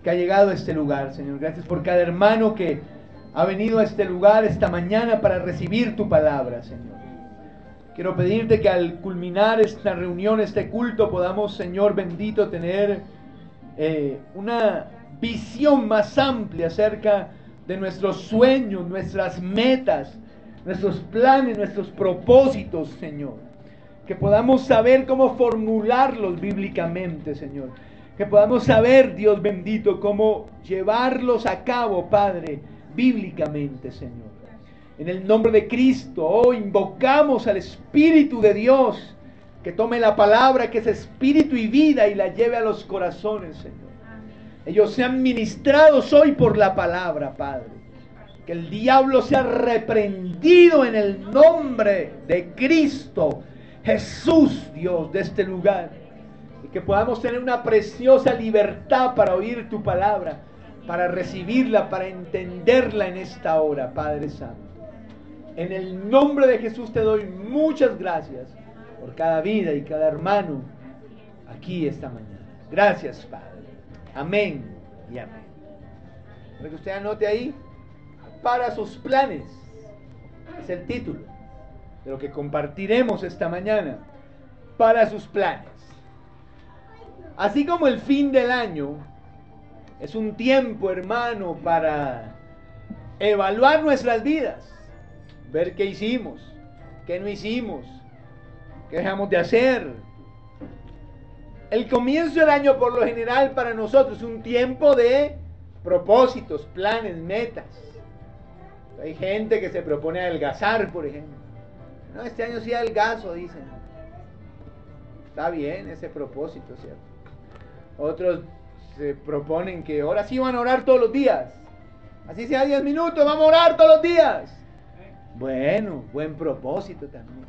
que ha llegado a este lugar, Señor. Gracias por cada hermano que ha venido a este lugar esta mañana para recibir tu palabra, Señor. Quiero pedirte que al culminar esta reunión, este culto, podamos, Señor bendito, tener una visión más amplia acerca de nuestros sueños, nuestras metas, nuestros planes, nuestros propósitos, Señor. Que podamos saber cómo formularlos bíblicamente, Señor. Que podamos saber, Dios bendito, cómo llevarlos a cabo, Padre, bíblicamente, Señor. En el nombre de Cristo, hoy invocamos al Espíritu de Dios, que tome la palabra, que es espíritu y vida, y la lleve a los corazones, Señor. Ellos sean ministrados hoy por la palabra, Padre. Que el diablo sea reprendido en el nombre de Cristo Jesús, Dios, de este lugar. Y que podamos tener una preciosa libertad para oír tu palabra, para recibirla, para entenderla en esta hora, Padre Santo. En el nombre de Jesús te doy muchas gracias por cada vida y cada hermano aquí esta mañana. Gracias, Padre. Amén y amén. Para que usted anote ahí, para sus planes. Es el título de lo que compartiremos esta mañana. Para sus planes. Así como el fin del año es un tiempo, hermano, para evaluar nuestras vidas. Ver qué hicimos, qué no hicimos, qué dejamos de hacer. El comienzo del año, por lo general, para nosotros es un tiempo de propósitos, planes, metas. Hay gente que se propone adelgazar, por ejemplo. No, este año sí adelgazo, dicen. Está bien ese propósito, ¿cierto? Otros se proponen que ahora sí van a orar todos los días. Así sea 10 minutos, vamos a orar todos los días. Bueno, buen propósito también.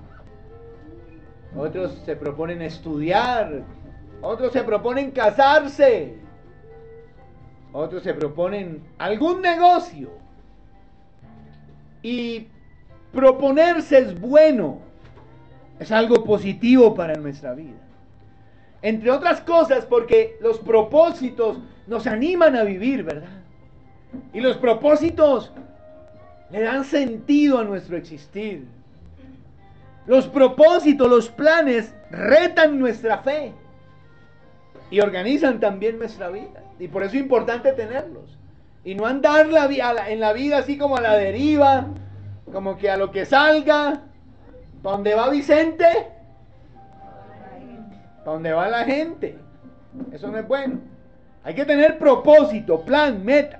Otros se proponen estudiar. Otros se proponen casarse. Otros se proponen algún negocio. Y proponerse es bueno. Es algo positivo para nuestra vida. Entre otras cosas porque los propósitos nos animan a vivir, ¿verdad? Y los propósitos le dan sentido a nuestro existir. Los propósitos, los planes retan nuestra fe y organizan también nuestra vida. Y por eso es importante tenerlos. Y no andar en la vida así como a la deriva, como que a lo que salga. ¿Para dónde va Vicente? ¿Para dónde va la gente? Eso no es bueno. Hay que tener propósito, plan, metas.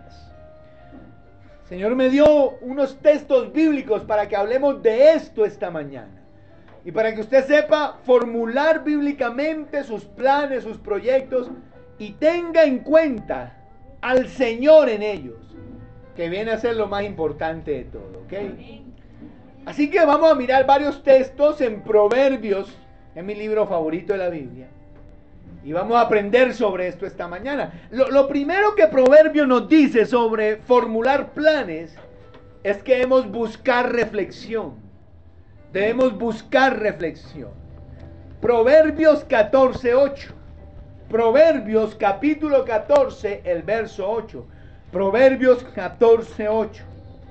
El Señor me dio unos textos bíblicos para que hablemos de esto esta mañana. Y para que usted sepa formular bíblicamente sus planes, sus proyectos, y tenga en cuenta al Señor en ellos, que viene a ser lo más importante de todo, ¿ok? Así que vamos a mirar varios textos en Proverbios, es mi libro favorito de la Biblia. Y vamos a aprender sobre esto esta mañana. Lo primero que Proverbios nos dice sobre formular planes es que debemos buscar reflexión. Debemos buscar reflexión. Proverbios 14:8. Proverbios capítulo 14, el verso 8. Proverbios 14:8.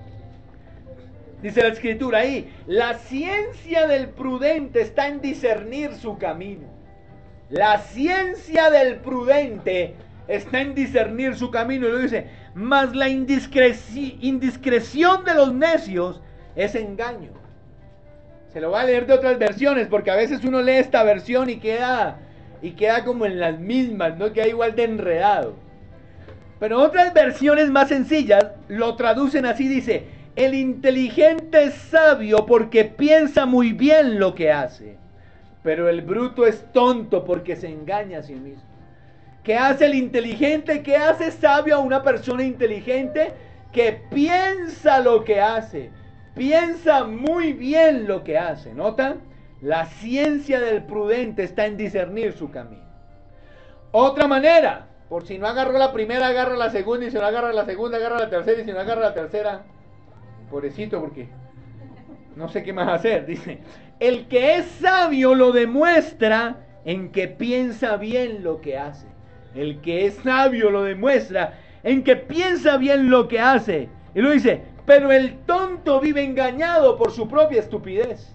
Dice la escritura ahí: la ciencia del prudente está en discernir su camino. La ciencia del prudente está en discernir su camino. Y lo dice: mas la indiscreción de los necios es engaño. Se lo voy a leer de otras versiones, porque a veces uno lee esta versión y queda como en las mismas, ¿no? Queda igual de enredado. Pero otras versiones más sencillas lo traducen así, dice: el inteligente es sabio porque piensa muy bien lo que hace, pero el bruto es tonto porque se engaña a sí mismo. ¿Qué hace el inteligente? ¿Qué hace sabio a una persona inteligente? Que piensa lo que hace. Piensa muy bien lo que hace. ¿Notan? La ciencia del prudente está en discernir su camino. Otra manera, por si no agarró la primera, agarra la segunda, y si no agarra la segunda, agarra la tercera, y si no agarra la tercera, pobrecito, porque no sé qué más hacer. Dice: el que es sabio lo demuestra en que piensa bien lo que hace. El que es sabio lo demuestra en que piensa bien lo que hace. Y lo dice, pero el tonto vive engañado por su propia estupidez.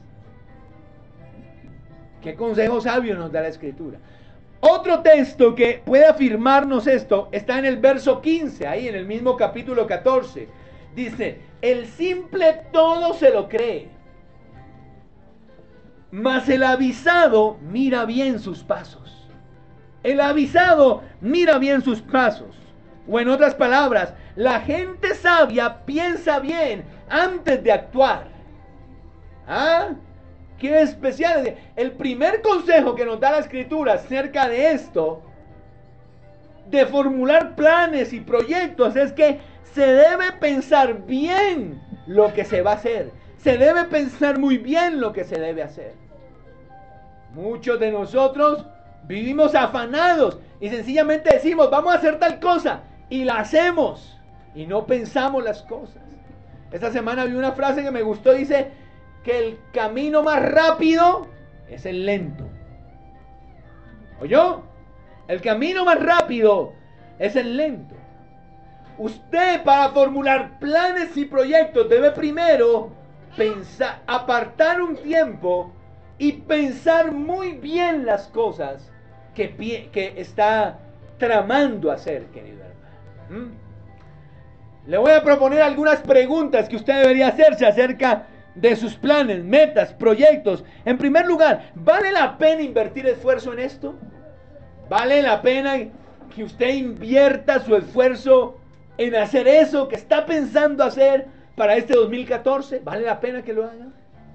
¿Qué consejo sabio nos da la Escritura? Otro texto que puede afirmarnos esto está en el verso 15, ahí en el mismo capítulo 14. Dice, el simple todo se lo cree, mas el avisado mira bien sus pasos. El avisado mira bien sus pasos. O en otras palabras, la gente sabia piensa bien antes de actuar. ¿Ah? ¡Qué especial! El primer consejo que nos da la Escritura acerca de esto, de formular planes y proyectos, es que se debe pensar bien lo que se va a hacer. Se debe pensar muy bien lo que se debe hacer. Muchos de nosotros vivimos afanados y sencillamente decimos, vamos a hacer tal cosa, y la hacemos, y no pensamos las cosas. Esta semana vi una frase que me gustó, dice que el camino más rápido es el lento. ¿Oyó? El camino más rápido es el lento. Usted, para formular planes y proyectos, debe primero pensar, apartar un tiempo y pensar muy bien las cosas que está tramando hacer, querido hermano. Le voy a proponer algunas preguntas que usted debería hacerse acerca de sus planes, metas, proyectos. En primer lugar, ¿vale la pena invertir esfuerzo en esto? ¿Vale la pena que usted invierta su esfuerzo en hacer eso que está pensando hacer para este 2014? ¿Vale la pena que lo haga?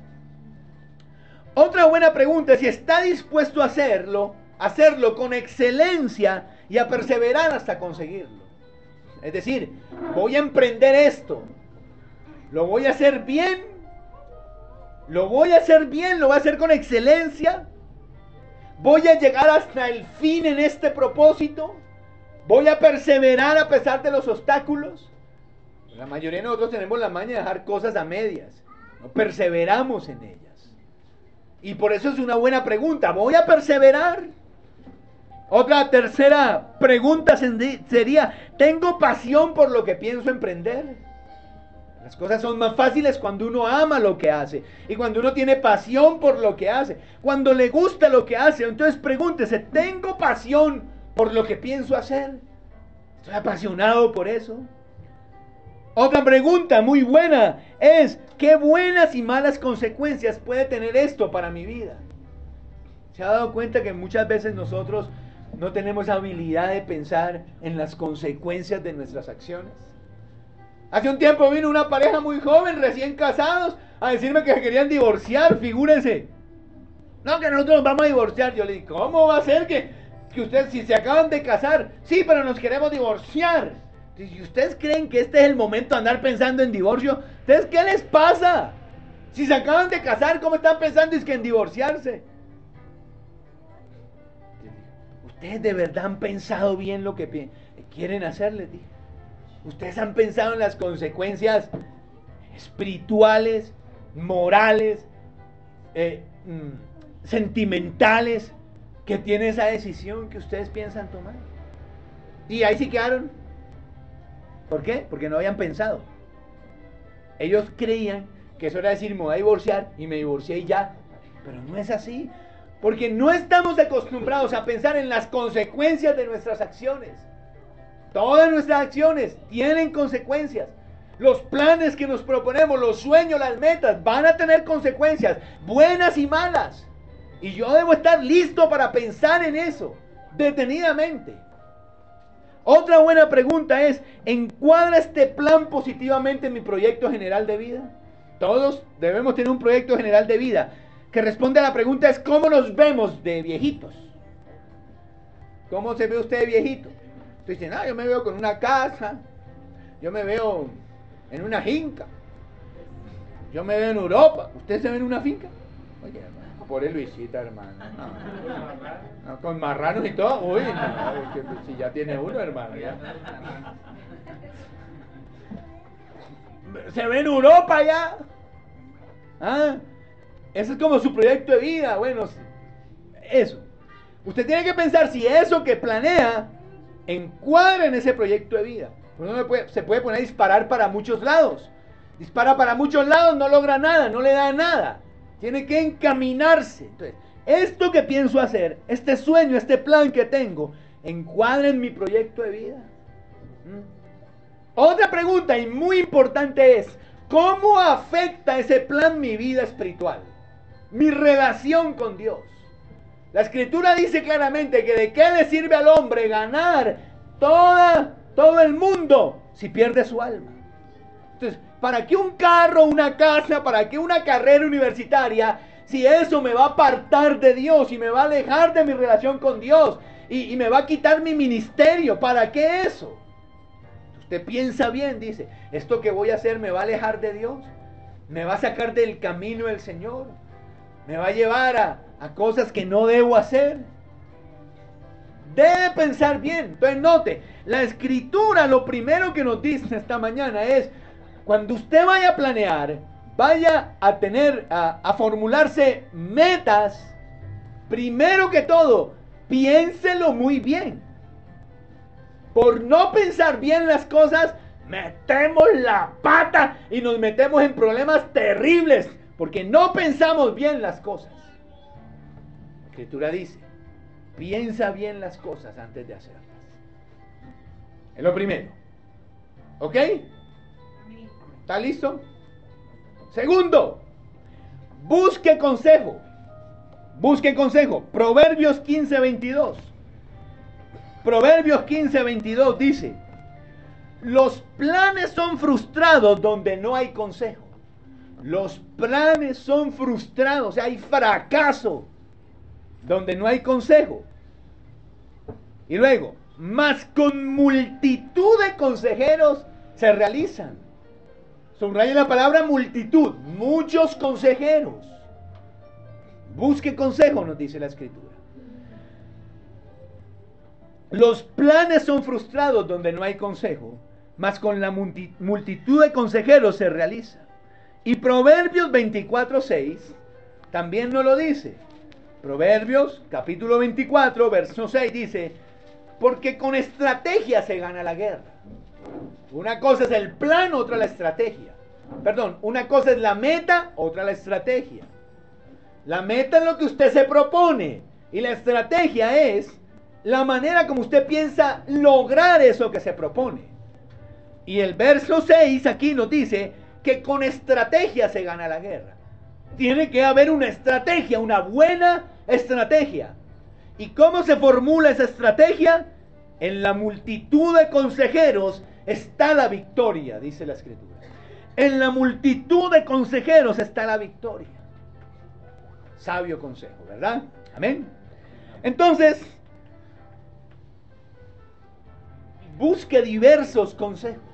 Otra buena pregunta es si está dispuesto a hacerlo con excelencia y a perseverar hasta conseguirlo. Es decir, voy a emprender esto, lo voy a hacer bien, lo voy a hacer con excelencia, voy a llegar hasta el fin en este propósito, voy a perseverar a pesar de los obstáculos. La mayoría de nosotros tenemos la maña de dejar cosas a medias, no perseveramos en ellas. Y por eso es una buena pregunta, ¿voy a perseverar? Otra tercera pregunta sería, ¿tengo pasión por lo que pienso emprender? Las cosas son más fáciles cuando uno ama lo que hace y cuando uno tiene pasión por lo que hace, cuando le gusta lo que hace. Entonces pregúntese, ¿tengo pasión por lo que pienso hacer? ¿Estoy apasionado por eso? Otra pregunta muy buena es, ¿qué buenas y malas consecuencias puede tener esto para mi vida? ¿Se ha dado cuenta que muchas veces nosotros no tenemos habilidad de pensar en las consecuencias de nuestras acciones? Hace un tiempo vino una pareja muy joven, recién casados, a decirme que se querían divorciar, figúrense. No, que nosotros nos vamos a divorciar. Yo le dije, ¿cómo va a ser que ustedes, si se acaban de casar? Sí, pero nos queremos divorciar. Si ustedes creen que este es el momento de andar pensando en divorcio, ¿ustedes qué les pasa? Si se acaban de casar, ¿cómo están pensando en divorciarse? ¿Ustedes de verdad han pensado bien lo que quieren hacer? Les dije. ¿Ustedes han pensado en las consecuencias espirituales, morales, sentimentales que tiene esa decisión que ustedes piensan tomar? Y ahí sí quedaron. ¿Por qué? Porque no habían pensado. Ellos creían que eso era decir, me voy a divorciar y me divorcié y ya. Pero no es así. Porque no estamos acostumbrados a pensar en las consecuencias de nuestras acciones. Todas nuestras acciones tienen consecuencias. Los planes que nos proponemos, los sueños, las metas, van a tener consecuencias, buenas y malas. Y yo debo estar listo para pensar en eso, detenidamente. Otra buena pregunta es, ¿encuadra este plan positivamente en mi proyecto general de vida? Todos debemos tener un proyecto general de vida que responde a la pregunta es, ¿cómo nos vemos de viejitos? ¿Cómo se ve usted de viejito? Usted dice, yo me veo con una casa, yo me veo en una finca, yo me veo en Europa. ¿Usted se ve en una finca? Oye, hermano, por el Luisita, hermano. No, con marranos y todo. Uy, no, que si ya tiene uno, hermano. Ya. Se ve en Europa ya. Ese es como su proyecto de vida. Bueno, eso. Usted tiene que pensar si eso que planea encuadren ese proyecto de vida. Uno se puede poner a disparar para muchos lados. Dispara para muchos lados, no logra nada, no le da nada. Tiene que encaminarse. Entonces, esto que pienso hacer, este sueño, este plan que tengo, encuadra en mi proyecto de vida. Otra pregunta y muy importante es, ¿cómo afecta ese plan mi vida espiritual? Mi relación con Dios. La Escritura dice claramente que de qué le sirve al hombre ganar todo el mundo si pierde su alma. Entonces, ¿para qué un carro, una casa, para qué una carrera universitaria, si eso me va a apartar de Dios y me va a alejar de mi relación con Dios y me va a quitar mi ministerio? ¿Para qué eso? Usted piensa bien, dice, esto que voy a hacer me va a alejar de Dios, me va a sacar del camino del Señor, me va a llevar a cosas que no debo hacer. Debe pensar bien. Entonces note, la Escritura lo primero que nos dice esta mañana es, cuando usted vaya a planear, vaya a formularse metas, primero que todo, piénselo muy bien. Por no pensar bien las cosas, metemos la pata y nos metemos en problemas terribles, porque no pensamos bien las cosas. La Escritura dice, piensa bien las cosas antes de hacerlas. Es lo primero. ¿Ok? ¿Está listo? Segundo, busque consejo. Busque consejo. Proverbios 15:22. Proverbios 15:22 dice, los planes son frustrados donde no hay consejo. Los planes son frustrados, o sea, hay fracaso donde no hay consejo. Y luego, mas con multitud de consejeros se realizan. Subraye la palabra multitud, muchos consejeros. Busque consejo, nos dice la Escritura. Los planes son frustrados donde no hay consejo, mas con la multitud de consejeros se realiza. Y Proverbios 24:6 también nos lo dice. Proverbios capítulo 24, verso 6 dice, porque con estrategia se gana la guerra. Una cosa es el plan, otra la estrategia. Perdón, una cosa es la meta, otra la estrategia. La meta es lo que usted se propone y la estrategia es la manera como usted piensa lograr eso que se propone. Y el verso 6 aquí nos dice que con estrategia se gana la guerra. Tiene que haber una estrategia, una buena estrategia. ¿Y cómo se formula esa estrategia? En la multitud de consejeros está la victoria, dice la Escritura. En la multitud de consejeros está la victoria. Sabio consejo, ¿verdad? Amén. Entonces, busque diversos consejos.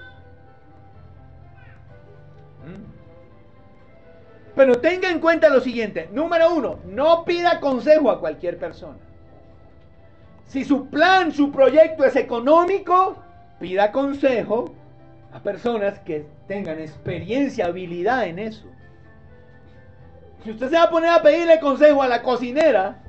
Pero tenga en cuenta lo siguiente. Número 1, no pida consejo a cualquier persona. Si su plan, su proyecto es económico, pida consejo a personas que tengan experiencia, habilidad en eso. Si usted se va a poner a pedirle consejo a la cocinera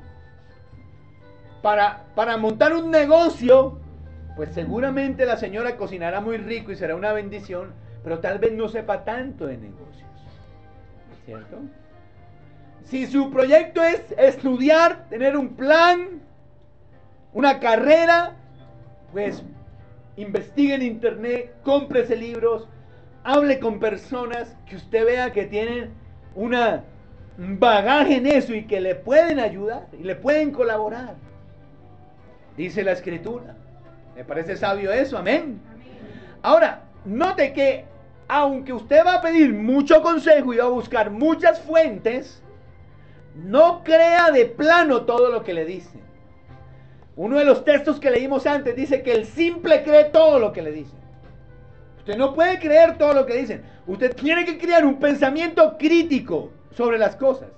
para montar un negocio, pues seguramente la señora cocinará muy rico y será una bendición, pero tal vez no sepa tanto de negocios. ¿Cierto? Si su proyecto es estudiar, tener un plan, una carrera, pues investigue en internet, cómprese libros, hable con personas que usted vea que tienen un bagaje en eso y que le pueden ayudar y le pueden colaborar. Dice la Escritura. ¿Me parece sabio eso? Amén. Ahora, note que aunque usted va a pedir mucho consejo y va a buscar muchas fuentes, no crea de plano todo lo que le dicen. Uno de los textos que leímos antes dice que el simple cree todo lo que le dicen. Usted no puede creer todo lo que dicen. Usted tiene que crear un pensamiento crítico sobre las cosas.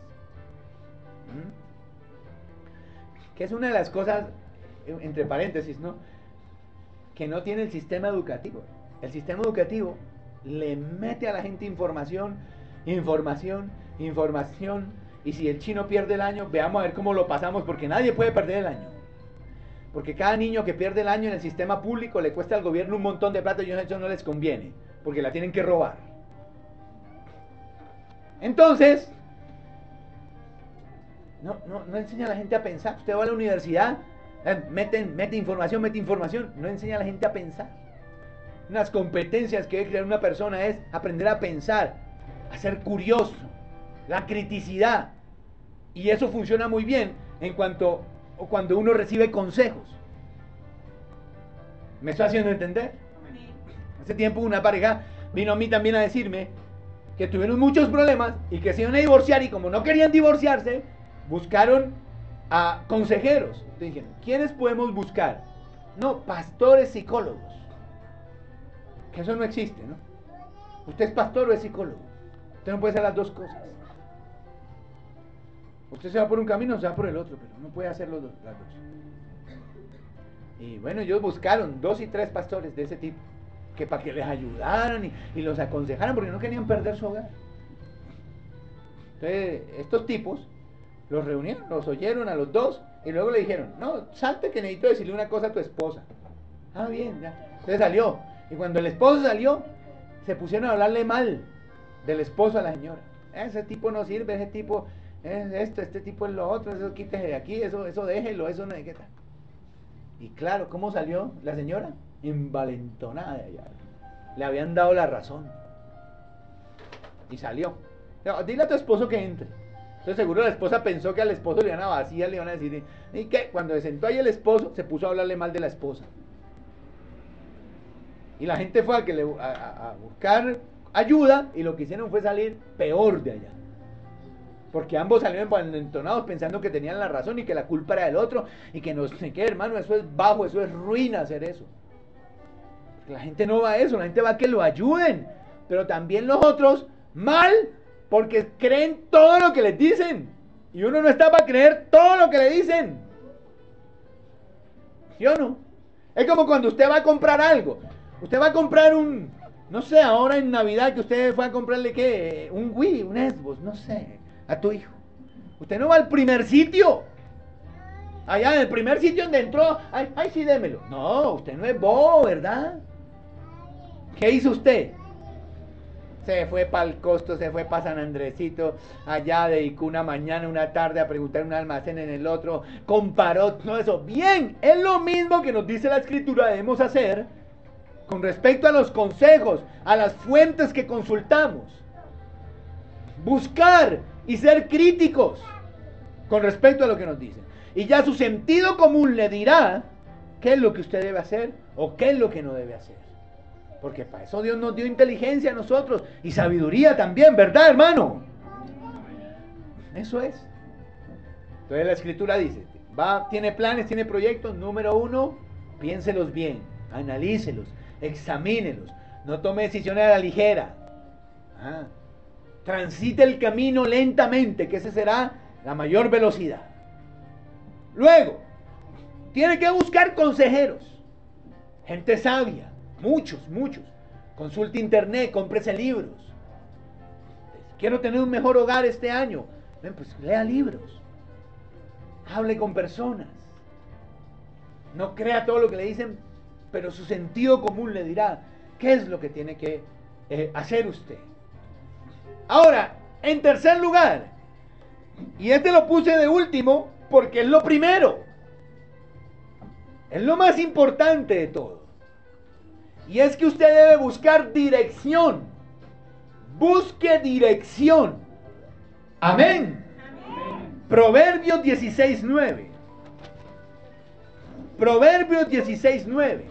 Que es una de las cosas, entre paréntesis, ¿no?, que no tiene el sistema educativo. El sistema educativo le mete a la gente información, y si el chino pierde el año, veamos a ver cómo lo pasamos, porque nadie puede perder el año. Porque cada niño que pierde el año en el sistema público le cuesta al gobierno un montón de plata y eso no les conviene, porque la tienen que robar. Entonces, no enseña a la gente a pensar. Usted va a la universidad, mete información, no enseña a la gente a pensar. Unas competencias que debe crear una persona es aprender a pensar, a ser curioso, la criticidad. Y eso funciona muy bien cuando uno recibe consejos. ¿Me estoy haciendo entender? Hace tiempo una pareja vino a mí también a decirme que tuvieron muchos problemas y que se iban a divorciar, y como no querían divorciarse, buscaron a consejeros. Entonces dijeron, ¿quiénes podemos buscar? No, pastores psicólogos. Que eso no existe, ¿no? ¿Usted es pastor o es psicólogo? Usted no puede hacer las dos cosas. Usted se va por un camino o se va por el otro, pero no puede hacer las dos. Y bueno, ellos buscaron 2 y 3 pastores de ese tipo, que para que les ayudaran y los aconsejaran, porque no querían perder su hogar. Entonces, estos tipos los reunieron, los oyeron a los 2 y luego le dijeron, no, salte que necesito decirle una cosa a tu esposa. Ah, bien, ya. Entonces salió. Y cuando el esposo salió, se pusieron a hablarle mal del esposo a la señora. Ese tipo no sirve, ese tipo es esto, este tipo es lo otro, eso quítese de aquí, eso déjelo, eso no hay que tal. Y claro, ¿cómo salió la señora? Envalentonada de allá. Le habían dado la razón. Y salió. Dile a tu esposo que entre. Entonces seguro la esposa pensó que al esposo le iban a vaciar, le iban a decir, ¿y qué? Cuando se sentó ahí el esposo, se puso a hablarle mal de la esposa. Y la gente fue a buscar ayuda, y lo que hicieron fue salir peor de allá. Porque ambos salieron envalentonados pensando que tenían la razón y que la culpa era del otro, y que no sé qué, hermano, eso es bajo, eso es ruina hacer eso. Porque la gente no va a eso, la gente va a que lo ayuden. Pero también los otros, mal, porque creen todo lo que les dicen. Y uno no está para creer todo lo que le dicen. ¿Sí o no? Es como cuando usted va a comprar algo. Usted va a comprar no sé, ahora en Navidad que usted fue a comprarle ¿qué? Un Wii, un Xbox, no sé, a tu hijo. Usted no va al primer sitio. Allá en el primer sitio donde entró, ay, sí, démelo. No, usted no es bobo, ¿verdad? ¿Qué hizo usted? Se fue para el Costo, se fue para San Andresito, allá dedicó una mañana, una tarde a preguntar en un almacén, en el otro, comparó todo eso. Bien, es lo mismo que nos dice la Escritura debemos hacer con respecto a los consejos, a las fuentes que consultamos. Buscar y ser críticos con respecto a lo que nos dicen. Y ya su sentido común le dirá qué es lo que usted debe hacer o qué es lo que no debe hacer. Porque para eso Dios nos dio inteligencia a nosotros y sabiduría también, ¿verdad, hermano? Eso es. Entonces la Escritura dice, tiene planes, tiene proyectos. Número 1, piénselos bien, analícelos, examínelos. No tome decisiones a la ligera. Transite el camino lentamente, que esa será la mayor velocidad. Luego, tiene que buscar consejeros, gente sabia. Muchos. Consulte internet, cómprese libros. Quiero tener un mejor hogar este año. Pues lea libros. Hable con personas. No crea todo lo que le dicen, pero su sentido común le dirá qué es lo que tiene que hacer usted. Ahora, en tercer lugar, y este lo puse de último porque es lo primero. Es lo más importante de todo. Y es que usted debe buscar dirección. Busque dirección. Amén. Proverbios 16:9. Proverbios 16:9.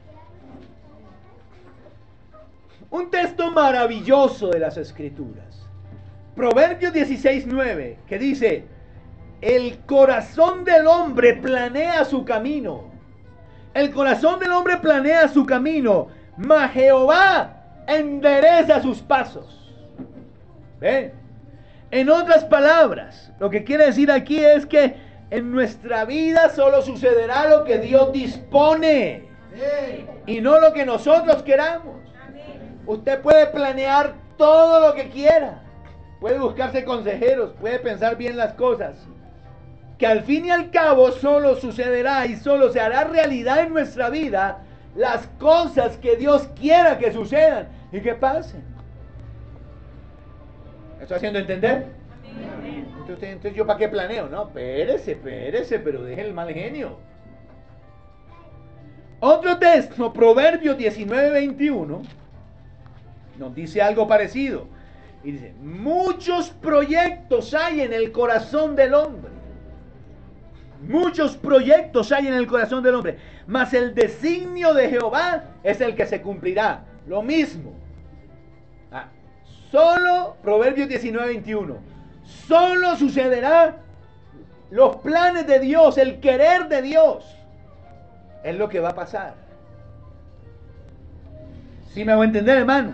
Un texto maravilloso de las Escrituras. Proverbios 16:9, que dice, el corazón del hombre planea su camino. El corazón del hombre planea su camino, mas Jehová endereza sus pasos. ¿Ven? En otras palabras, lo que quiere decir aquí es que en nuestra vida solo sucederá lo que Dios dispone y no lo que nosotros queramos. Usted puede planear todo lo que quiera, puede buscarse consejeros, puede pensar bien las cosas. que al fin y al cabo solo sucederá y solo se hará realidad en nuestra vida las cosas que Dios quiera que sucedan y que pasen. ¿Me estoy haciendo entender? Entonces yo para qué planeo, no, espérese, pero deje el mal genio. Otro texto, Proverbios 19:21, nos dice algo parecido. Y dice, muchos proyectos hay en el corazón del hombre. Muchos proyectos hay en el corazón del hombre, mas el designio de Jehová es el que se cumplirá. Lo mismo. Solo, Proverbios 19:21, solo sucederá los planes de Dios, el querer de Dios. Es lo que va a pasar. ¿Sí me hago entender, hermano?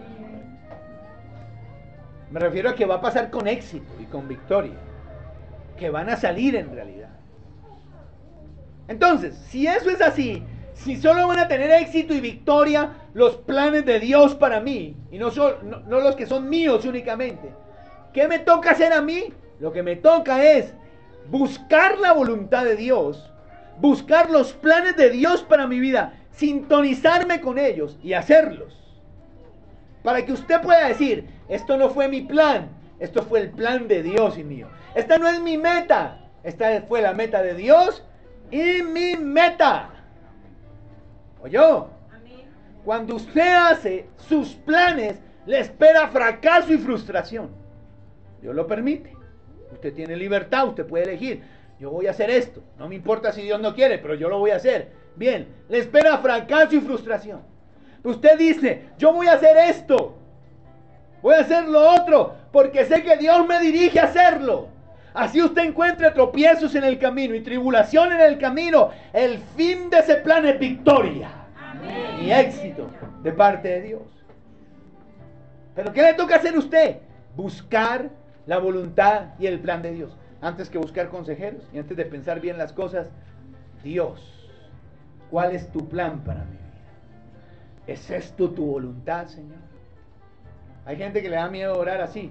Me refiero a que va a pasar con éxito y con victoria. Que van a salir en realidad. Entonces, si eso es así, si solo van a tener éxito y victoria los planes de Dios para mí, y no los que son míos únicamente, ¿qué me toca hacer a mí? Lo que me toca es buscar la voluntad de Dios, buscar los planes de Dios para mi vida, sintonizarme con ellos y hacerlos. Para que usted pueda decir, esto no fue mi plan, esto fue el plan de Dios y mío. Esta no es mi meta, esta fue la meta de Dios y mi meta. ¿Oyó? Cuando usted hace sus planes, le espera fracaso y frustración. Dios lo permite. Usted tiene libertad, usted puede elegir. Yo voy a hacer esto. No me importa si Dios no quiere, pero yo lo voy a hacer. Bien, le espera fracaso y frustración. Usted dice, yo voy a hacer esto. Voy a hacer lo otro, porque sé que Dios me dirige a hacerlo. Así usted encuentre tropiezos en el camino y tribulación en el camino. El fin de ese plan es victoria. Amén. Y éxito de parte de Dios. Pero ¿qué le toca hacer a usted? Buscar la voluntad y el plan de Dios. Antes que buscar consejeros y antes de pensar bien las cosas, Dios, ¿cuál es tu plan para mi vida? ¿Es esto tu voluntad, Señor? Hay gente que le da miedo orar así,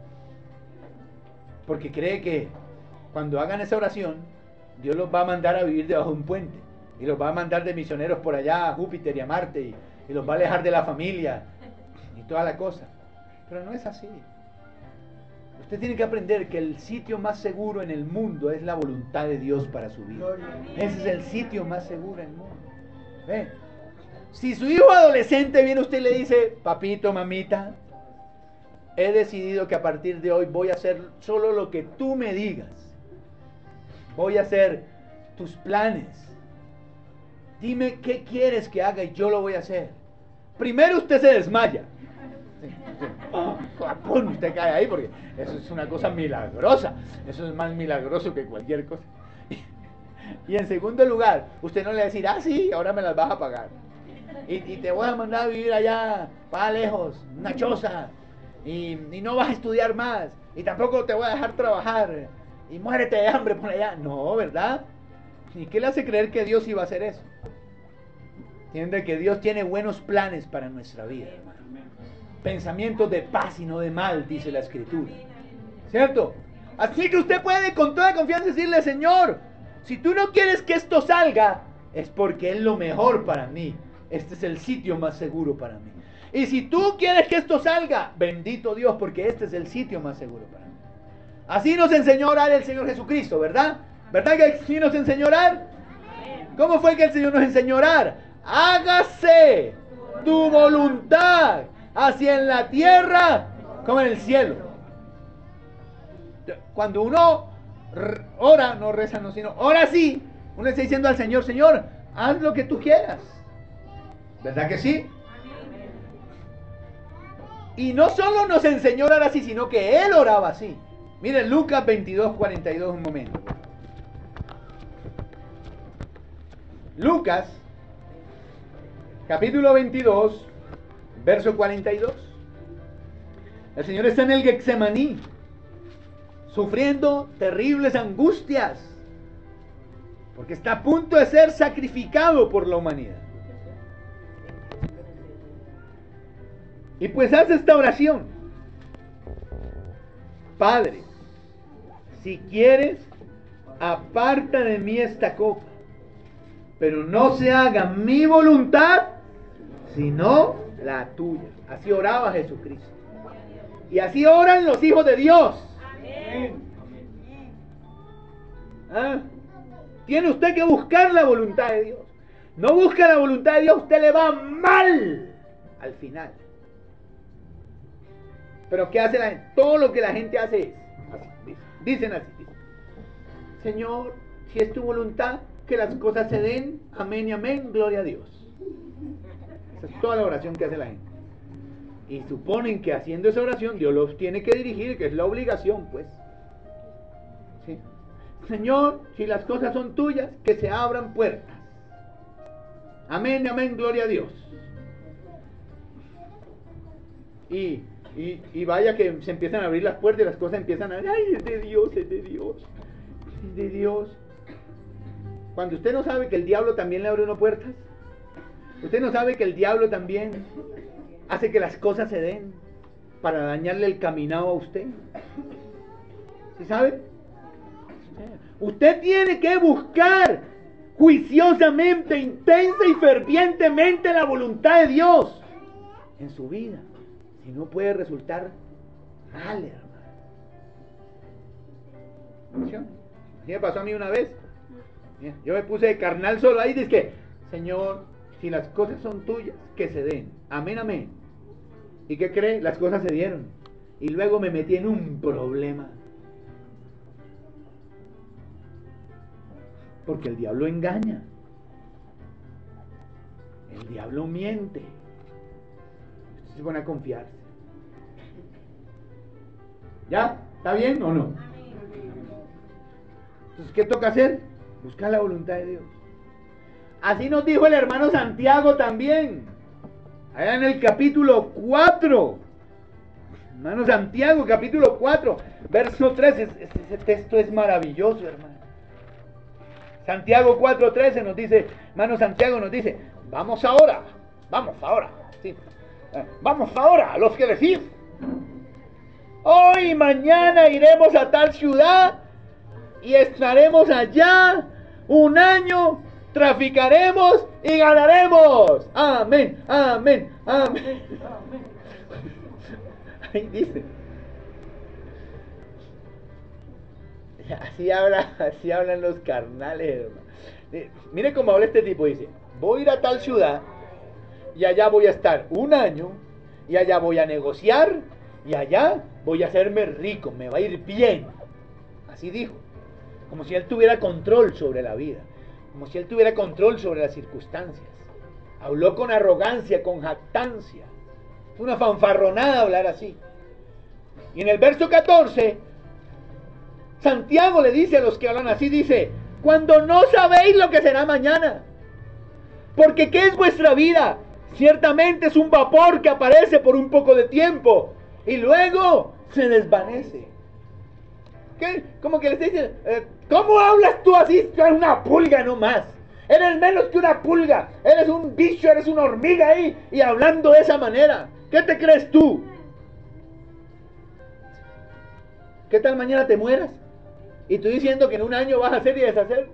porque cree que cuando hagan esa oración, Dios los va a mandar a vivir debajo de un puente, y los va a mandar de misioneros por allá a Júpiter y a Marte, y los va a alejar de la familia, y toda la cosa. Pero no es así. Usted tiene que aprender que el sitio más seguro en el mundo es la voluntad de Dios para su vida. Ese es el sitio más seguro en el mundo. ¿Ve? Si su hijo adolescente viene usted y le dice, papito, mamita, he decidido que a partir de hoy voy a hacer solo lo que tú me digas. Voy a hacer tus planes. Dime qué quieres que haga y yo lo voy a hacer. Primero usted se desmaya. Usted cae ahí porque eso es una cosa milagrosa. Eso es más milagroso que cualquier cosa. Y en segundo lugar, usted no le va a decir, sí, ahora me las vas a pagar. Y te voy a mandar a vivir allá, para lejos, una choza. Y no vas a estudiar más. Y tampoco te voy a dejar trabajar. Y muérete de hambre por allá. No, ¿verdad? ¿Y qué le hace creer que Dios iba a hacer eso? Entiende que Dios tiene buenos planes para nuestra vida, hermano. Pensamientos de paz y no de mal, dice la Escritura. ¿Cierto? Así que usted puede con toda confianza decirle, Señor, si tú no quieres que esto salga, es porque es lo mejor para mí. Este es el sitio más seguro para mí. Y si tú quieres que esto salga, bendito Dios, porque este es el sitio más seguro para mí. Así nos enseñó a orar el Señor Jesucristo, ¿verdad? ¿Verdad que así nos enseñó a orar? ¿Cómo fue que el Señor nos enseñó a orar? Hágase tu voluntad, así en la tierra como en el cielo. Cuando uno ora, no reza, no, sino ora sí, uno está diciendo al Señor, Señor, haz lo que tú quieras. ¿Verdad que sí? Y no solo nos enseñó a orar así, sino que Él oraba así. Miren Lucas 22:42 un momento. Lucas, capítulo 22, verso 42. El Señor está en el Getsemaní, sufriendo terribles angustias, porque está a punto de ser sacrificado por la humanidad. Y pues hace esta oración: Padre, si quieres, aparta de mí esta copa, pero no se haga mi voluntad, sino la tuya. Así oraba Jesucristo. Y así oran los hijos de Dios. ¿Ah? Tiene usted que buscar la voluntad de Dios. No busca la voluntad de Dios, usted le va mal al final. Pero ¿qué hace la gente? Todo lo que la gente hace es así, dicen así. Señor, si es tu voluntad, que las cosas se den, amén y amén, gloria a Dios. Esa es toda la oración que hace la gente. Y suponen que haciendo esa oración Dios los tiene que dirigir, que es la obligación, pues. ¿Sí? Señor, si las cosas son tuyas, que se abran puertas. Amén, amén, gloria a Dios. Y vaya que se empiezan a abrir las puertas y las cosas empiezan a... ¡Ay, es de Dios, es de Dios! Es de Dios. Cuando usted no sabe que el diablo también le abre una puertas. Usted no sabe que el diablo también hace que las cosas se den para dañarle el caminado a usted. ¿Sí sabe? Usted tiene que buscar juiciosamente, intensa y fervientemente la voluntad de Dios en su vida. Si no, puede resultar mal, hermano. ¿Sí me pasó a mí una vez? Yo me puse de carnal solo ahí, dice que, Señor, si las cosas son tuyas, que se den. Amén, amén. ¿Y qué cree? Las cosas se dieron. Y luego me metí en un problema. Porque el diablo engaña. El diablo miente. Usted se pone a confiarse. ¿Ya? ¿Está bien o no? Entonces, ¿qué toca hacer? Buscar la voluntad de Dios. Así nos dijo el hermano Santiago también. Allá en el capítulo 4. Hermano Santiago, capítulo 4, verso 3. Ese texto es maravilloso, hermano. Santiago 4:13 nos dice, hermano Santiago nos dice, vamos ahora, sí. Vamos ahora, los que decís, hoy y mañana iremos a tal ciudad y estaremos allá un año, traficaremos y ganaremos. Amén, amén, amén. Ahí dice. Así hablan los carnales, hermano. Mire cómo habla este tipo, dice, voy a ir a tal ciudad y allá voy a estar un año y allá voy a negociar y allá voy a hacerme rico, me va a ir bien. Así dijo, como si él tuviera control sobre la vida, como si él tuviera control sobre las circunstancias. Habló con arrogancia, con jactancia. Fue una fanfarronada hablar así. Y en el verso 14... Santiago le dice a los que hablan así, dice, cuando no sabéis lo que será mañana, porque ¿qué es vuestra vida? Ciertamente es un vapor que aparece por un poco de tiempo y luego se desvanece. ¿Qué? Como que les dicen, ¿cómo hablas tú así? Tú eres una pulga nomás, eres menos que una pulga, eres un bicho, eres una hormiga ahí y hablando de esa manera. ¿Qué te crees tú? ¿Qué tal mañana te mueras? Y tú diciendo que en un año vas a hacer y deshacer.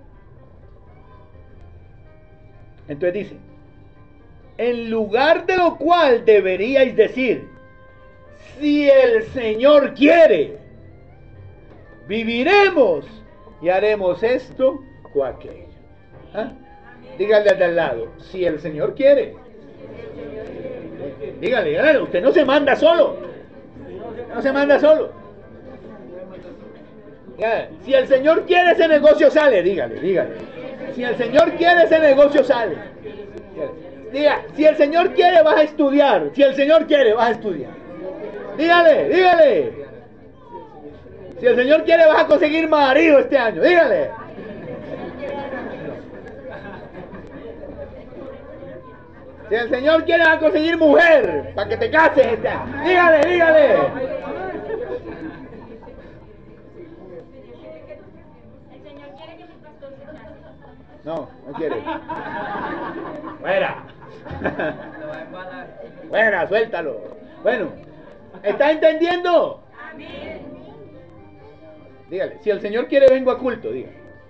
Entonces dice, en lugar de lo cual deberíais decir, si el Señor quiere, viviremos y haremos esto o aquello. ¿Ah? Dígale al de al lado, si el Señor quiere. Dígale, usted no se manda solo. No se manda solo. Si el Señor quiere, ese negocio sale. Dígale. Si el Señor quiere, ese negocio sale. Diga, si el Señor quiere, vas a estudiar. Si el Señor quiere, vas a estudiar. Dígale. Si el Señor quiere, vas a conseguir marido este año. Dígale. Si el Señor quiere, vas a conseguir mujer para que te cases este año. Dígale. No quiere. Fuera, suéltalo. Bueno, ¿está entendiendo? Dígale, si el Señor quiere vengo a culto, dígale.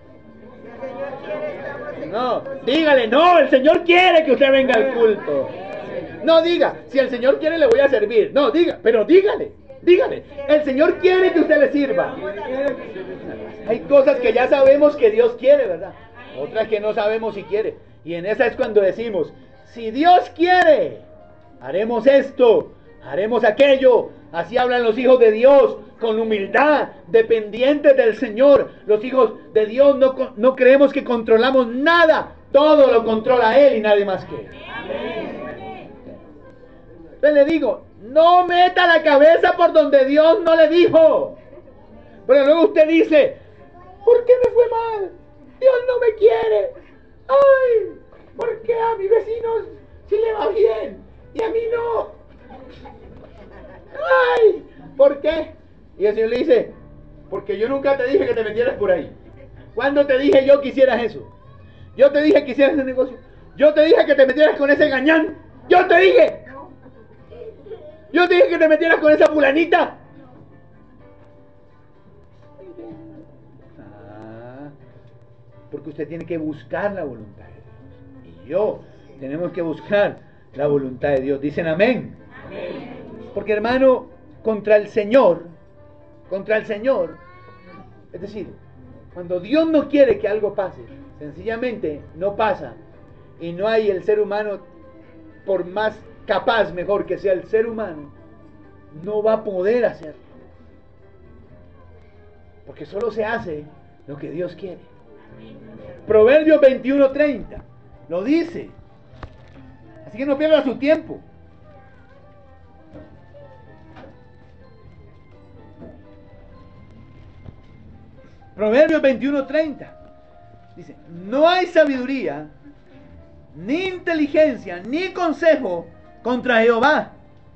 No, dígale, no, el Señor quiere que usted venga al culto. No diga, si el Señor quiere le voy a servir. No, diga, pero dígale, el Señor quiere que usted le sirva. Hay cosas que ya sabemos que Dios quiere, ¿verdad? Otras que no sabemos si quiere. Y en esa es cuando decimos, si Dios quiere, haremos esto, haremos aquello. Así hablan los hijos de Dios, con humildad, dependientes del Señor. Los hijos de Dios no creemos que controlamos nada. Todo lo controla Él y nadie más que Él. Entonces le digo, no meta la cabeza por donde Dios no le dijo. Pero luego usted dice, ¿por qué me fue mal? Dios no me quiere. Ay, ¿por qué a mi vecino sí le va bien y a mí no? Ay, ¿por qué? Y el Señor le dice, porque yo nunca te dije que te metieras por ahí. ¿Cuándo te dije yo que hicieras eso? Yo te dije que hicieras ese negocio. Yo te dije que te metieras con ese gañán. Yo te dije. Yo te dije que te metieras con esa fulanita. Porque usted tiene que buscar la voluntad de Dios. Y yo tenemos que buscar la voluntad de Dios. ¿Dicen amén? Amén. Porque hermano, contra el Señor, es decir, cuando Dios no quiere que algo pase, sencillamente no pasa. Y no hay el ser humano, por más capaz, mejor que sea el ser humano, no va a poder hacerlo. Porque solo se hace lo que Dios quiere. Proverbios 21:30 lo dice. Así que no pierda su tiempo. Proverbios 21:30 dice, no hay sabiduría, ni inteligencia, ni consejo contra Jehová.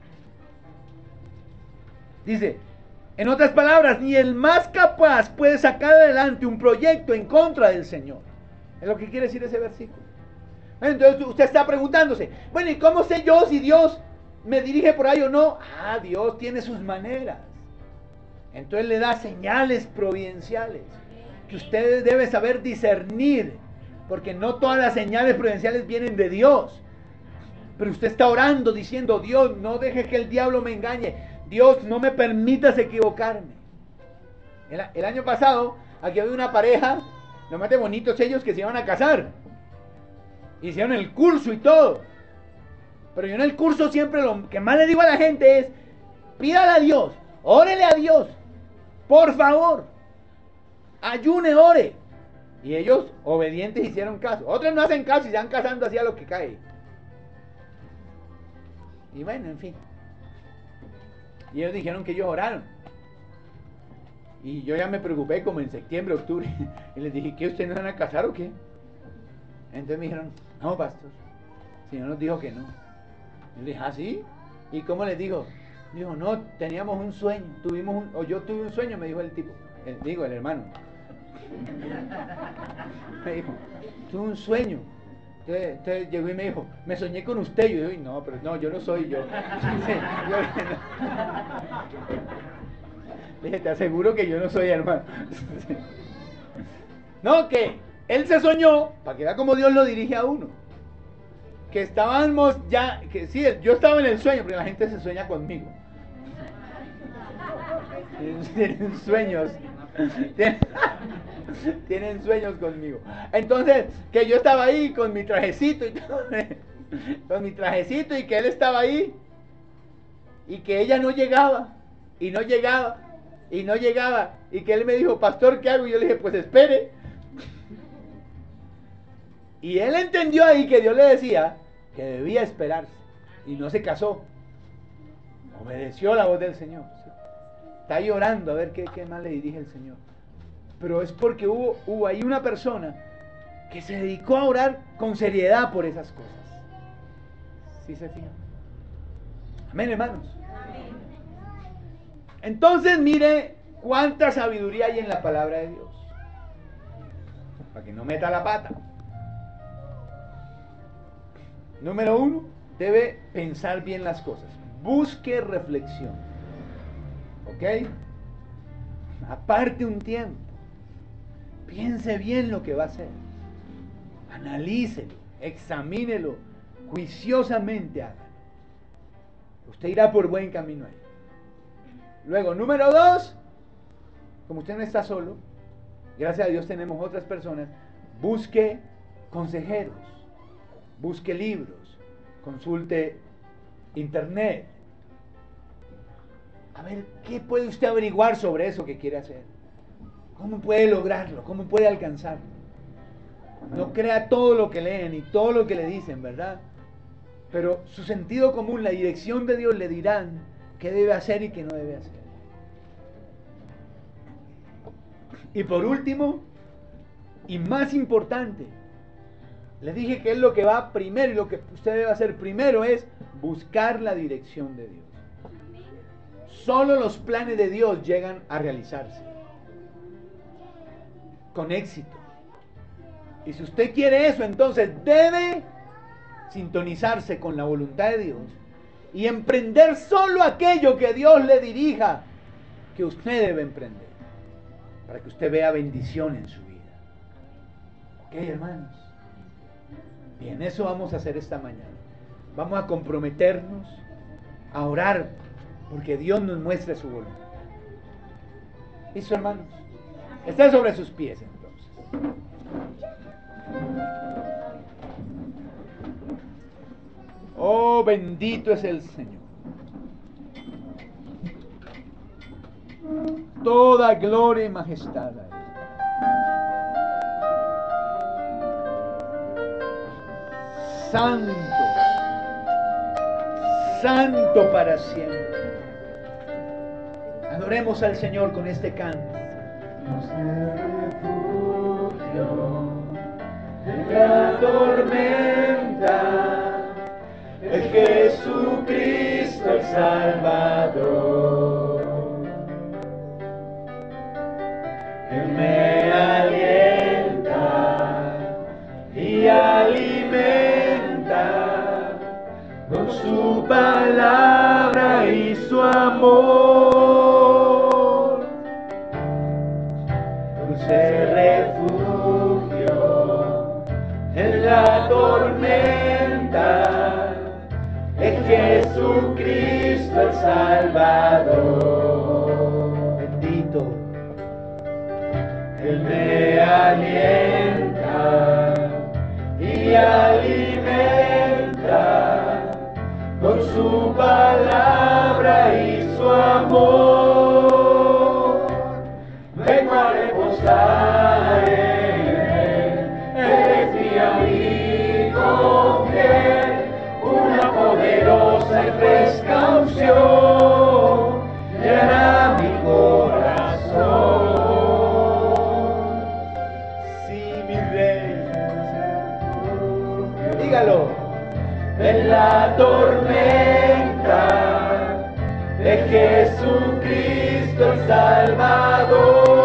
Dice, en otras palabras, ni el más capaz puede sacar adelante un proyecto en contra del Señor. Es lo que quiere decir ese versículo. Entonces usted está preguntándose, bueno, ¿y cómo sé yo si Dios me dirige por ahí o no? Ah, Dios tiene sus maneras. Entonces le da señales providenciales que usted debe saber discernir, porque no todas las señales providenciales vienen de Dios. Pero usted está orando diciendo, Dios, no deje que el diablo me engañe. Dios, no me permitas equivocarme. El año pasado, aquí había una pareja, lo más de bonitos ellos, que se iban a casar. Hicieron el curso y todo. Pero yo en el curso siempre lo que más le digo a la gente es, pídale a Dios, órele a Dios, por favor, ayune, ore. Y ellos, obedientes, hicieron caso. Otros no hacen caso y se van casando así a lo que cae. Y bueno, en fin. Y ellos dijeron que ellos oraron. Y yo ya me preocupé como en septiembre, octubre. Y les dije, ¿qué ustedes no van a casar o qué? Entonces me dijeron, no, pastor, el Señor nos dijo que no. Y le dije, ¿ah, sí? ¿Y cómo les dijo? Dijo, no, teníamos un sueño, yo tuve un sueño, me dijo el tipo, el hermano. Me dijo, tuve un sueño. Entonces llegó y me dijo, me soñé con usted. Y yo dije, no, pero no, yo no soy yo. Le dije, te aseguro que yo no soy, hermano. No, que él se soñó, para que vea cómo Dios lo dirige a uno. Que estábamos ya, que sí, yo estaba en el sueño, pero la gente se sueña conmigo. Tienen sueños. Tienen sueños conmigo. Entonces, que yo estaba ahí con mi trajecito y todo, con mi trajecito, y que él estaba ahí, y que ella no llegaba, y no llegaba, y no llegaba, y que él me dijo, pastor, ¿qué hago? Y yo le dije, pues espere. Y él entendió ahí que Dios le decía que debía esperarse, y no se casó. Obedeció la voz del Señor. Está llorando a ver qué más le dirige el Señor. Pero es porque hubo ahí una persona que se dedicó a orar con seriedad por esas cosas. ¿Sí se fijan? Amén, hermanos. Amén. Entonces mire cuánta sabiduría hay en la palabra de Dios. Para que no meta la pata. Número 1, debe pensar bien las cosas. Busque reflexión. ¿Ok? Aparte un tiempo. Piense bien lo que va a hacer. Analícelo, examínelo, juiciosamente hágalo. Usted irá por buen camino ahí. Luego, número 2, como usted no está solo, gracias a Dios tenemos otras personas, busque consejeros, busque libros, consulte internet. A ver, ¿qué puede usted averiguar sobre eso que quiere hacer? ¿Cómo puede lograrlo? ¿Cómo puede alcanzarlo? No crea todo lo que leen y todo lo que le dicen, ¿verdad? Pero su sentido común, la dirección de Dios le dirán qué debe hacer y qué no debe hacer. Y por último, y más importante, les dije que es lo que va primero y lo que usted debe hacer primero es buscar la dirección de Dios. Solo los planes de Dios llegan a realizarse con éxito. Y si usted quiere eso, entonces debe sintonizarse con la voluntad de Dios y emprender solo aquello que Dios le dirija que usted debe emprender, para que usted vea bendición en su vida. ¿Ok, hermanos? Bien, eso vamos a hacer esta mañana. Vamos a comprometernos a orar porque Dios nos muestre su voluntad. ¿Listo, hermanos? Estén sobre sus pies entonces. Oh, bendito es el Señor. Toda gloria y majestad a Él. Santo, santo para siempre. Adoremos al Señor con este canto. En la tormenta, es Jesucristo el Salvador, que me alienta y alimenta con su palabra y su amor. Dulce refugio en la tormenta, es Jesucristo el Salvador. Bendito. Él me alienta y alimenta con su palabra y su amor. Vengo a reposar en Él, Él es mi amigo fiel, una poderosa y fresca unción llenará mi corazón. Sí, mi Rey, dígalo. En la tormenta de Jesucristo el Salvador.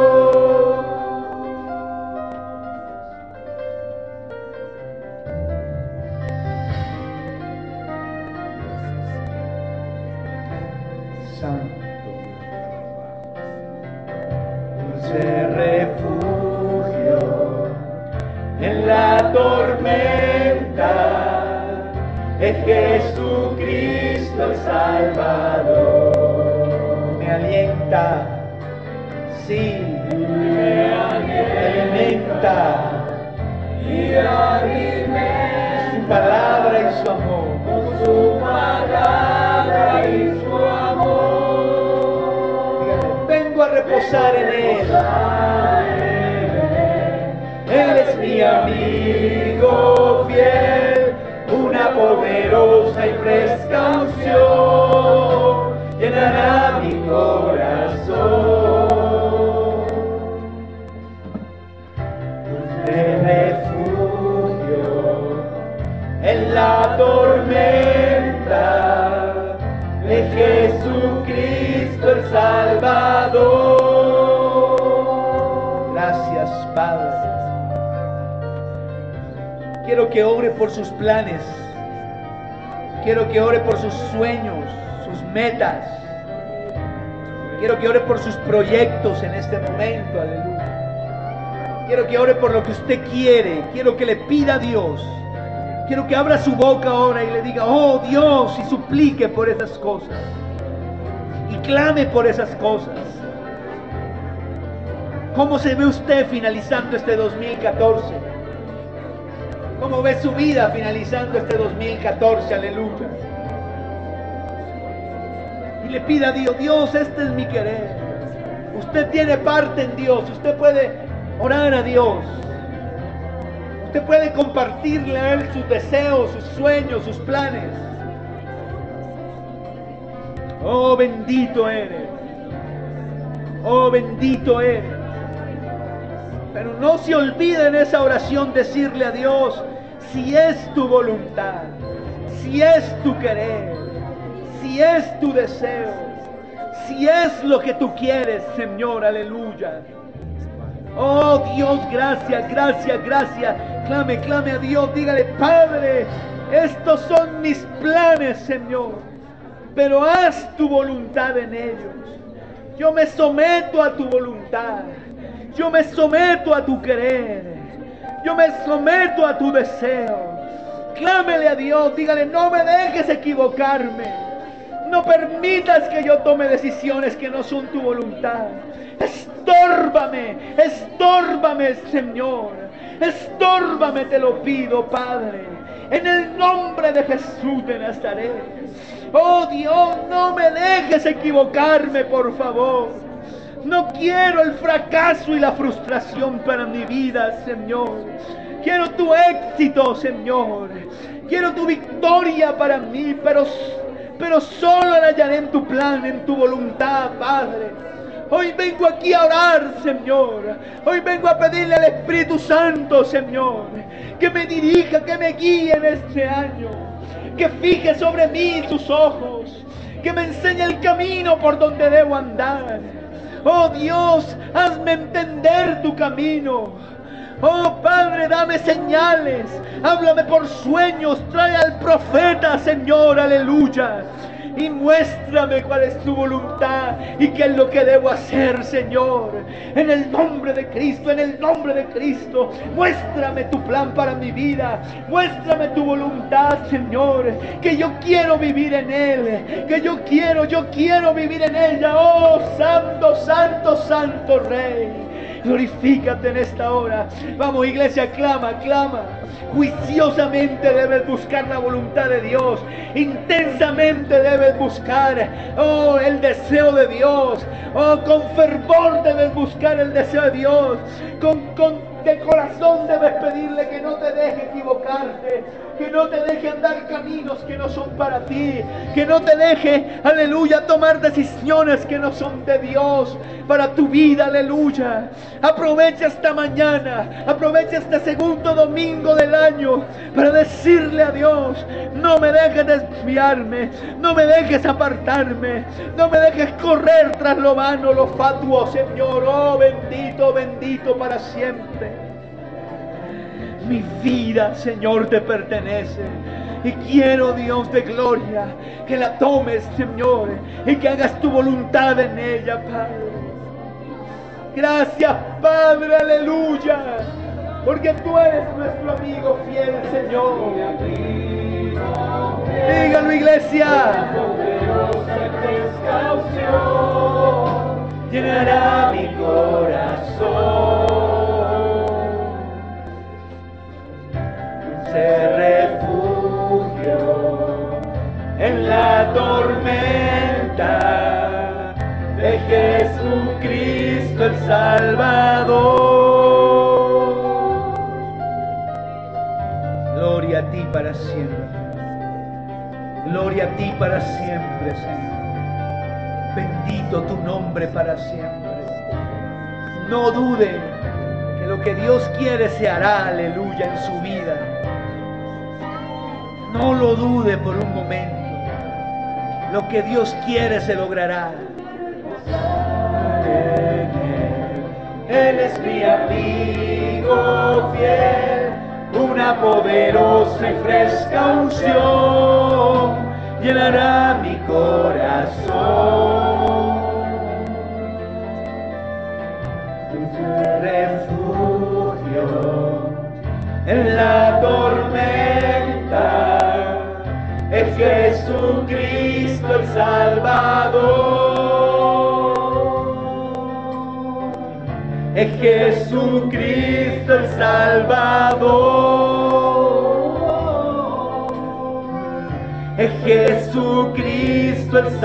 Santo, dulce refugio en la tormenta, es Jesucristo el Salvador. Me alienta, sí, me alimenta y alimenta su palabra y su amor. Su palabra y su amor. Dígale, vengo a reposar en Él. Él es mi amigo fiel, una poderosa y fresca unción llenará mi corazón. Dulce refugio en la tormenta, de Jesucristo el Salvador. Gracias, Padre. Quiero que ore por sus planes. Quiero que ore por sus sueños, sus metas. Quiero que ore por sus proyectos en este momento. Aleluya. Quiero que ore por lo que usted quiere. Quiero que le pida a Dios. Quiero que abra su boca ahora y le diga, oh Dios, y suplique por esas cosas. Y clame por esas cosas. ¿Cómo se ve usted finalizando este 2014? ¿Cómo ve su vida finalizando este 2014? Aleluya. Y le pida a Dios, Dios, este es mi querer. Usted tiene parte en Dios. Usted puede orar a Dios. Usted puede compartirle a Él sus deseos, sus sueños, sus planes. Oh, bendito eres. Oh, bendito eres. Pero no se olvide en esa oración decirle a Dios, si es tu voluntad, si es tu querer, si es tu deseo, si es lo que tú quieres, Señor, aleluya. Oh Dios, gracias, gracias, gracias. Clame, clame a Dios, dígale, Padre, estos son mis planes, Señor, pero haz tu voluntad en ellos. Yo me someto a tu voluntad. Yo me someto a tu querer. Yo me someto a tu deseo. Clámele a Dios, dígale, no me dejes equivocarme. No permitas que yo tome decisiones que no son tu voluntad. Estórbame, estórbame, Señor. Estórbame, te lo pido, Padre. En el nombre de Jesús de Nazaret. Oh Dios, no me dejes equivocarme, por favor. No quiero el fracaso y la frustración para mi vida, Señor. Quiero tu éxito, Señor. Quiero tu victoria para mí, pero solo la hallaré en tu plan, en tu voluntad, Padre. Hoy vengo aquí a orar, Señor. Hoy vengo a pedirle al Espíritu Santo, Señor, que me dirija, que me guíe en este año. Que fije sobre mí sus ojos. Que me enseñe el camino por donde debo andar. Oh Dios, hazme entender tu camino. Oh Padre, dame señales. Háblame por sueños. Trae al profeta, Señor, aleluya. Y muéstrame cuál es tu voluntad y qué es lo que debo hacer, Señor. En el nombre de Cristo, en el nombre de Cristo. Muéstrame tu plan para mi vida. Muéstrame tu voluntad, Señor. Que yo quiero vivir en Él. Que yo quiero vivir en ella. Oh, Santo, Santo, Santo Rey. Glorifícate en esta hora. Vamos, iglesia, clama, clama. Juiciosamente debes buscar la voluntad de Dios. Intensamente debes buscar, oh, el deseo de Dios. Oh, con fervor debes buscar el deseo de Dios. De corazón debes pedirle que no te deje equivocarte, que no te deje andar caminos que no son para ti, que no te deje, aleluya, tomar decisiones que no son de Dios para tu vida, aleluya. Aprovecha esta mañana, aprovecha este segundo domingo del año para decirle a Dios, no me dejes desviarme, no me dejes apartarme, no me dejes correr tras lo vano, lo fatuo, Señor. Oh, bendito, bendito para siempre. Mi vida, Señor, te pertenece. Y quiero, Dios de gloria, que la tomes, Señor, y que hagas tu voluntad en ella, Padre. Gracias, Padre, aleluya, porque tú eres nuestro amigo fiel, Señor. Dígalo, iglesia. Llenará mi corazón. Refugio en la tormenta de Jesucristo el Salvador. Gloria a ti para siempre. Gloria a ti para siempre, Señor. Bendito tu nombre para siempre. No dude que lo que Dios quiere se hará, aleluya, en su vida. No lo dude por un momento. Lo que Dios quiere se logrará. Él es mi amigo fiel, una poderosa y fresca unción llenará mi corazón. Refugio en la tormenta. Es Jesucristo el Salvador. Es Jesucristo el Salvador. Es Jesucristo el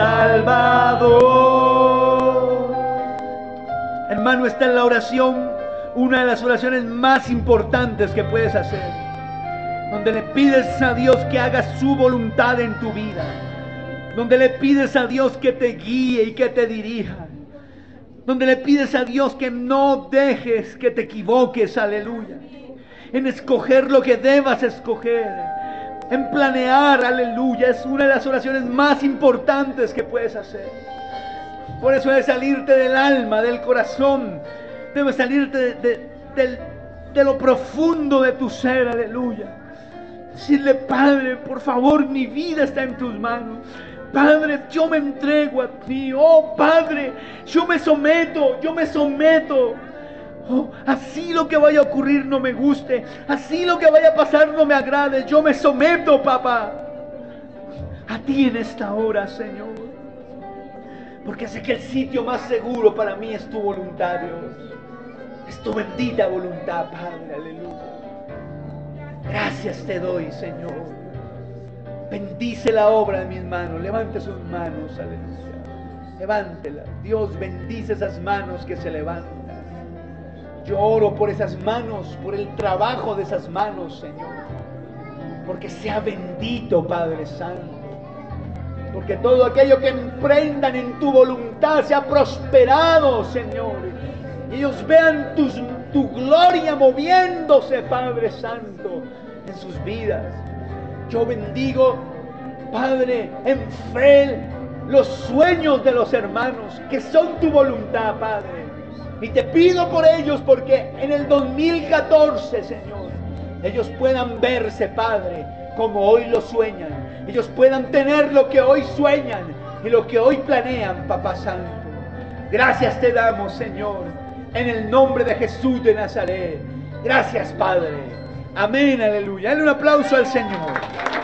Salvador. Hermano, esta es la oración, una de las oraciones más importantes que puedes hacer, donde le pides a Dios que haga su voluntad en tu vida, donde le pides a Dios que te guíe y que te dirija, donde le pides a Dios que no dejes que te equivoques, aleluya, en escoger lo que debas escoger, en planear, aleluya. Es una de las oraciones más importantes que puedes hacer. Por eso debe salirte del alma, del corazón, debe salirte de lo profundo de tu ser, aleluya. Decirle: Padre, por favor, mi vida está en tus manos. Padre, yo me entrego a ti. Oh Padre, yo me someto. Oh, así lo que vaya a ocurrir no me guste, así lo que vaya a pasar no me agrade, yo me someto, papá, a ti en esta hora, Señor, porque sé que el sitio más seguro para mí es tu voluntad, Dios. Es tu bendita voluntad, Padre, aleluya. Gracias te doy, Señor. Bendice la obra de mis manos. Levante sus manos, aleluya. Levántela. Dios, bendice esas manos que se levantan. Yo oro por esas manos, por el trabajo de esas manos, Señor. Porque sea bendito, Padre Santo. Porque todo aquello que emprendan en tu voluntad sea prosperado, Señor. Y ellos vean tu gloria moviéndose, Padre Santo, en sus vidas. Yo bendigo, Padre, en fe, los sueños de los hermanos, que son tu voluntad, Padre. Y te pido por ellos, porque en el 2014, Señor, ellos puedan verse, Padre, como hoy lo sueñan. Ellos puedan tener lo que hoy sueñan y lo que hoy planean, Papá Santo. Gracias te damos, Señor, en el nombre de Jesús de Nazaret. Gracias, Padre. Amén, aleluya. Dale un aplauso al Señor.